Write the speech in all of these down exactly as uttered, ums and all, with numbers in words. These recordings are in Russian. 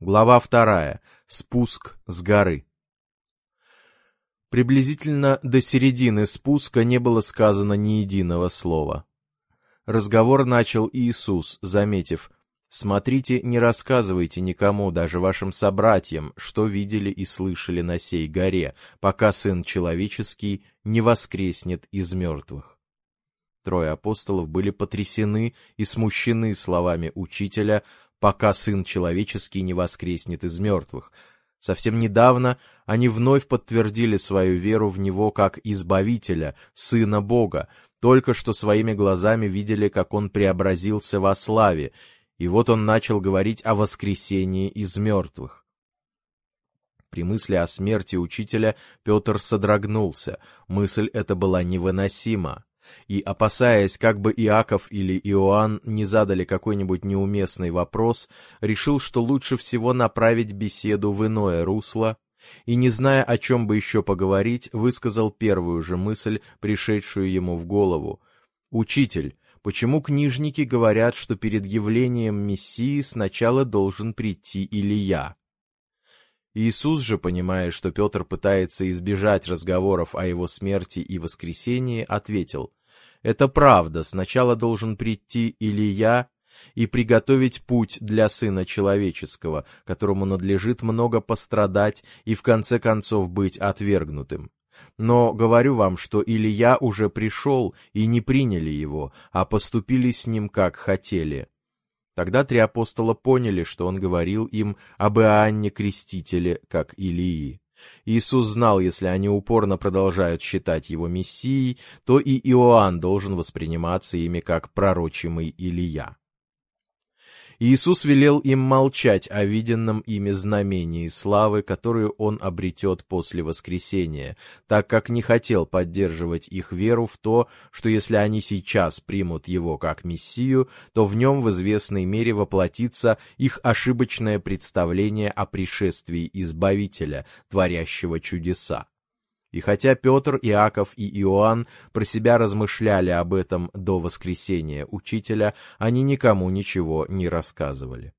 Глава вторая. Спуск с горы. Приблизительно до середины спуска не было сказано ни единого слова. Разговор начал Иисус, заметив: «Смотрите, не рассказывайте никому, даже вашим собратьям, что видели и слышали на сей горе, пока Сын Человеческий не воскреснет из мертвых». Трое апостолов были потрясены и смущены словами Учителя, пока Сын Человеческий не воскреснет из мертвых. Совсем недавно они вновь подтвердили свою веру в Него как Избавителя, Сына Бога, только что своими глазами видели, как Он преобразился во славе, и вот Он начал говорить о воскресении из мертвых. При мысли о смерти Учителя Петр содрогнулся, мысль эта была невыносима. И, опасаясь, как бы Иаков или Иоанн не задали какой-нибудь неуместный вопрос, решил, что лучше всего направить беседу в иное русло, и, не зная, о чем бы еще поговорить, высказал первую же мысль, пришедшую ему в голову. «Учитель, почему книжники говорят, что перед явлением Мессии сначала должен прийти Илия?» Иисус же, понимая, что Петр пытается избежать разговоров о его смерти и воскресении, ответил: «Это правда, сначала должен прийти Илия и приготовить путь для Сына Человеческого, которому надлежит много пострадать и в конце концов быть отвергнутым. Но говорю вам, что Илия уже пришел, и не приняли его, а поступили с ним, как хотели». Тогда три апостола поняли, что он говорил им об Иоанне Крестителе, как Илии. Иисус знал, если они упорно продолжают считать его Мессией, то и Иоанн должен восприниматься ими как пророчимый Илия. Иисус велел им молчать о виденном ими знамении славы, которую он обретет после воскресения, так как не хотел поддерживать их веру в то, что если они сейчас примут его как Мессию, то в нем в известной мере воплотится их ошибочное представление о пришествии Избавителя, творящего чудеса. И хотя Петр, Иаков и Иоанн про себя размышляли об этом до воскресения Учителя, они никому ничего не рассказывали.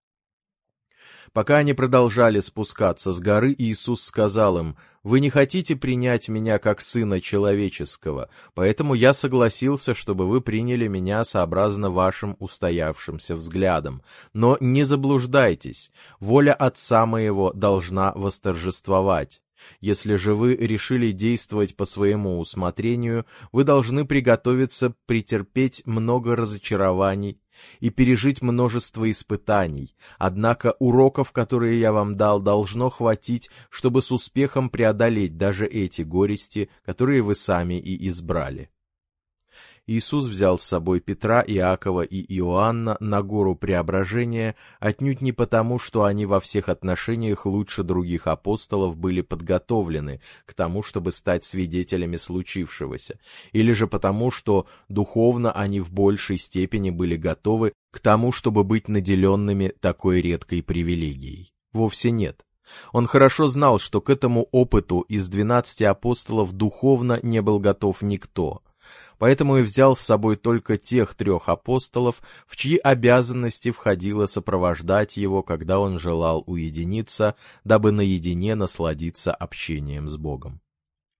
Пока они продолжали спускаться с горы, Иисус сказал им: «Вы не хотите принять меня как Сына Человеческого, поэтому я согласился, чтобы вы приняли меня сообразно вашим устоявшимся взглядам. Но не заблуждайтесь, воля Отца моего должна восторжествовать. Если же вы решили действовать по своему усмотрению, вы должны приготовиться претерпеть много разочарований и пережить множество испытаний. Однако уроков, которые я вам дал, должно хватить, чтобы с успехом преодолеть даже эти горести, которые вы сами и избрали». Иисус взял с собой Петра, Иакова и Иоанна на гору Преображения отнюдь не потому, что они во всех отношениях лучше других апостолов были подготовлены к тому, чтобы стать свидетелями случившегося, или же потому, что духовно они в большей степени были готовы к тому, чтобы быть наделенными такой редкой привилегией. Вовсе нет. Он хорошо знал, что к этому опыту из двенадцати апостолов духовно не был готов никто. Поэтому и взял с собой только тех трех апостолов, в чьи обязанности входило сопровождать его, когда он желал уединиться, дабы наедине насладиться общением с Богом.